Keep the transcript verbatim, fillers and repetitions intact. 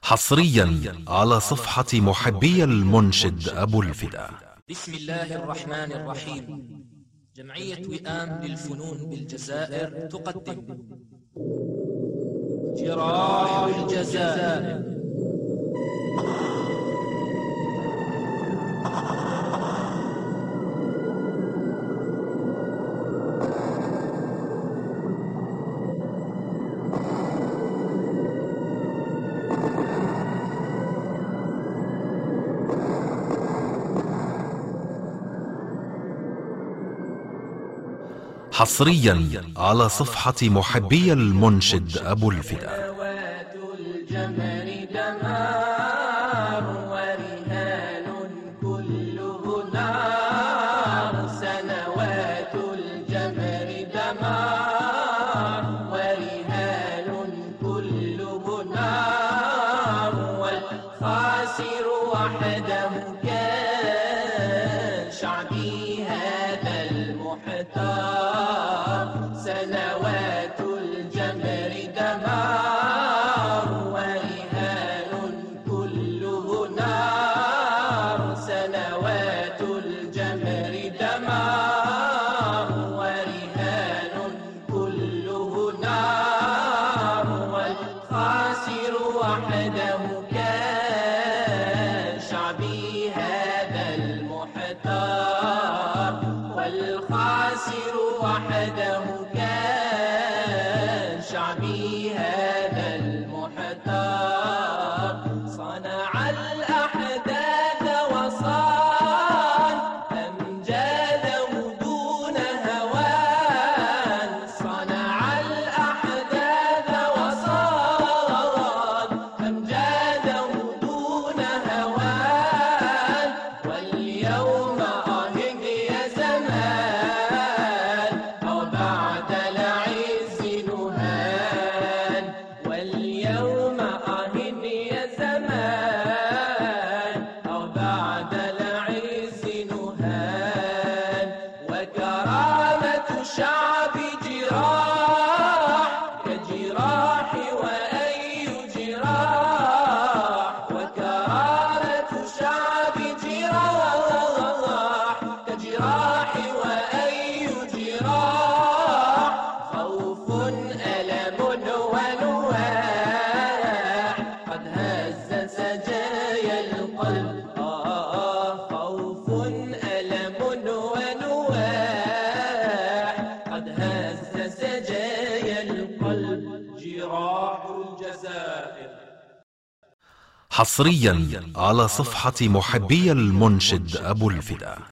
حصريا على صفحة محبي المنشد أبو الفدا. بسم الله الرحمن الرحيم. جمعية وئام للفنون بالجزائر تقدم جراح الجزائر. حصريا على صفحة محبي المنشد أبو الفدا. سنوات الجمر دمار ورهان كله نار. سنوات الجمر دمار ورهان كله نار. والخاسر وحده كان شعبي هذا المحتار. سنوات الجمر دمار ورهان كله نار. سنوات الجمر دمار ورهان كله نار. والخاسر وحده كان شعبي هذا المحتار. والخاسر وحده كان شعبي هذا المحتار. صنع الأحداث وصان أمجاده دون هوان. صنع الأحداث وصان أمجاده دون هوان. واليوم أهد يا زمان أو بعد العز نهان. واليوم أهد يا زمان أو بعد العز نهان. وكرامة شعب جراح كجراح وأي جراح. وكرامة شعب جراح كجراح وأي جراح. خوف ألم ونواح قد هز سجايا القلب. آه خوف ألم ونواح قد هز سجايا القلب. جراح الجزائر. حصريا على صفحة محبي المنشد أبو الفدا.